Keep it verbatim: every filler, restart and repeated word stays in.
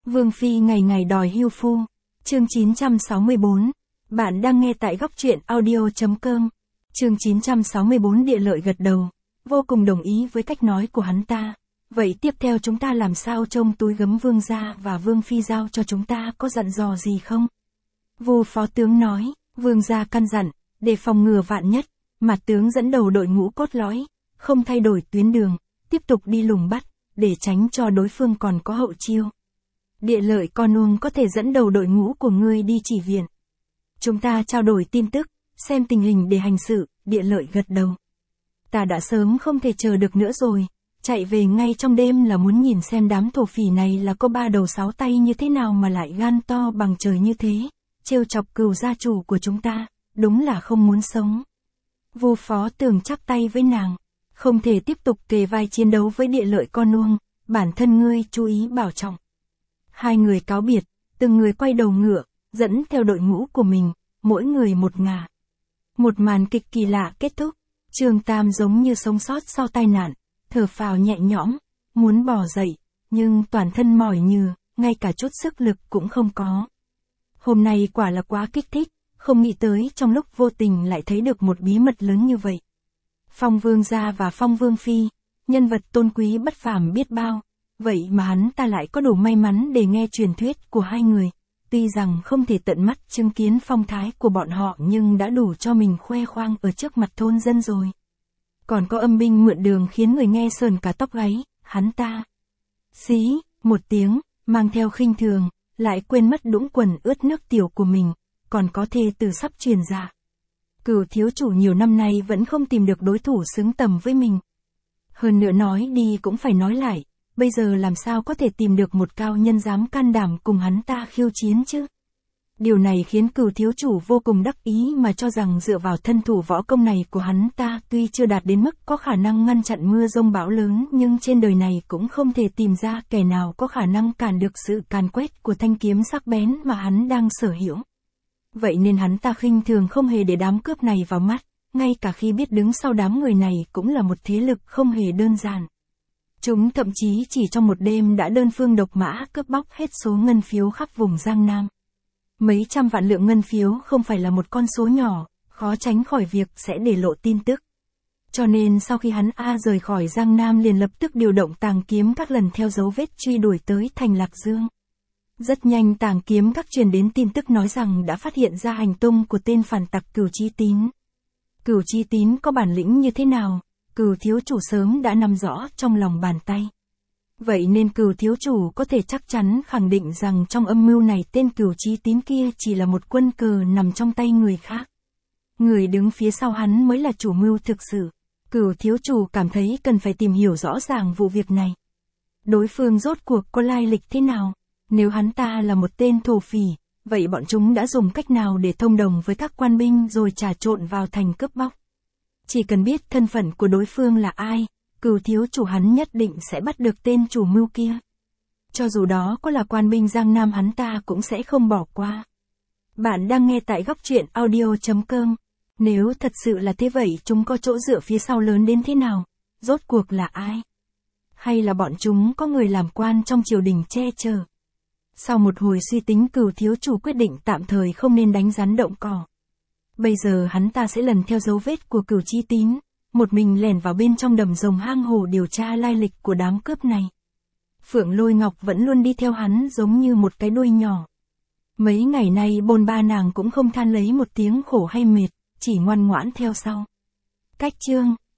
Vương Phi ngày ngày đòi hưu phu. Chương chín trăm sáu mươi bốn. Bạn đang nghe tại góc truyện audio.com. Chương chín trăm sáu mươi bốn. Địa Lợi gật đầu, vô cùng đồng ý với cách nói của hắn ta. Vậy tiếp theo chúng ta làm sao trông túi gấm Vương gia và Vương Phi giao cho chúng ta, có dặn dò gì không? Vu phó tướng nói, Vương gia căn dặn, để phòng ngừa vạn nhất, Mạt tướng dẫn đầu đội ngũ cốt lõi, không thay đổi tuyến đường, tiếp tục đi lùng bắt, để tránh cho đối phương còn có hậu chiêu. Địa Lợi con nuông có thể dẫn đầu đội ngũ của ngươi đi chỉ viện. Chúng ta trao đổi tin tức, xem tình hình để hành sự. Địa Lợi gật đầu. Ta đã sớm không thể chờ được nữa rồi, chạy về ngay trong đêm là muốn nhìn xem đám thổ phỉ này là có ba đầu sáu tay như thế nào mà lại gan to bằng trời như thế, trêu chọc Cửu gia chủ của chúng ta, đúng là không muốn sống. Vu phó Tường chắp tay với nàng, không thể tiếp tục kề vai chiến đấu với Địa Lợi con nuông, bản thân ngươi chú ý bảo trọng. Hai người cáo biệt, từng người quay đầu ngựa, dẫn theo đội ngũ của mình, mỗi người một ngả. Một màn kịch kỳ lạ kết thúc, Trương Tam giống như sống sót sau tai nạn, thở phào nhẹ nhõm, muốn bò dậy, nhưng toàn thân mỏi nhừ, ngay cả chút sức lực cũng không có. Hôm nay quả là quá kích thích, không nghĩ tới trong lúc vô tình lại thấy được một bí mật lớn như vậy. Phong Vương gia và Phong Vương Phi, nhân vật tôn quý bất phàm biết bao, vậy mà hắn ta lại có đủ may mắn để nghe truyền thuyết của hai người. Tuy rằng không thể tận mắt chứng kiến phong thái của bọn họ nhưng đã đủ cho mình khoe khoang ở trước mặt thôn dân rồi. Còn có âm binh mượn đường khiến người nghe sờn cả tóc gáy, hắn ta. Xí, một tiếng, mang theo khinh thường, lại quên mất đũng quần ướt nước tiểu của mình, còn có thê từ sắp truyền ra. Cửu thiếu chủ nhiều năm nay vẫn không tìm được đối thủ xứng tầm với mình. Hơn nữa nói đi cũng phải nói lại. Bây giờ làm sao có thể tìm được một cao nhân dám can đảm cùng hắn ta khiêu chiến chứ? Điều này khiến Cửu thiếu chủ vô cùng đắc ý mà cho rằng dựa vào thân thủ võ công này của hắn ta tuy chưa đạt đến mức có khả năng ngăn chặn mưa rông bão lớn nhưng trên đời này cũng không thể tìm ra kẻ nào có khả năng cản được sự càn quét của thanh kiếm sắc bén mà hắn đang sở hữu. Vậy nên hắn ta khinh thường không hề để đám cướp này vào mắt, ngay cả khi biết đứng sau đám người này cũng là một thế lực không hề đơn giản. Chúng thậm chí chỉ trong một đêm đã đơn phương độc mã cướp bóc hết số ngân phiếu khắp vùng Giang Nam. Mấy trăm vạn lượng ngân phiếu không phải là một con số nhỏ, khó tránh khỏi việc sẽ để lộ tin tức. Cho nên sau khi hắn A rời khỏi Giang Nam liền lập tức điều động Tàng Kiếm Các lần theo dấu vết truy đuổi tới thành Lạc Dương. Rất nhanh Tàng Kiếm Các truyền đến tin tức nói rằng đã phát hiện ra hành tung của tên phản tặc Cửu Chí Tín. Cửu Chí Tín có bản lĩnh như thế nào? Cửu thiếu chủ sớm đã nắm rõ trong lòng bàn tay. Vậy nên Cửu thiếu chủ có thể chắc chắn khẳng định rằng trong âm mưu này tên Cửu Chí Tín kia chỉ là một quân cờ nằm trong tay người khác. Người đứng phía sau hắn mới là chủ mưu thực sự. Cửu thiếu chủ cảm thấy cần phải tìm hiểu rõ ràng vụ việc này. Đối phương rốt cuộc có lai lịch thế nào? Nếu hắn ta là một tên thổ phỉ, vậy bọn chúng đã dùng cách nào để thông đồng với các quan binh rồi trà trộn vào thành cướp bóc? Chỉ cần biết thân phận của đối phương là ai, Cửu thiếu chủ hắn nhất định sẽ bắt được tên chủ mưu kia. Cho dù đó có là quan binh Giang Nam hắn ta cũng sẽ không bỏ qua. Bạn đang nghe tại góc truyện audio.com. Nếu thật sự là thế vậy chúng có chỗ dựa phía sau lớn đến thế nào? Rốt cuộc là ai? Hay là bọn chúng có người làm quan trong triều đình che chở? Sau một hồi suy tính Cửu thiếu chủ quyết định tạm thời không nên đánh rắn động cỏ. Bây giờ hắn ta sẽ lần theo dấu vết của Cửu Chí Tín, một mình lẻn vào bên trong đầm rồng hang hổ điều tra lai lịch của đám cướp này. Phượng Lôi Ngọc vẫn luôn đi theo hắn giống như một cái đuôi nhỏ. Mấy ngày nay bôn ba nàng cũng không than lấy một tiếng khổ hay mệt, chỉ ngoan ngoãn theo sau. Cách chương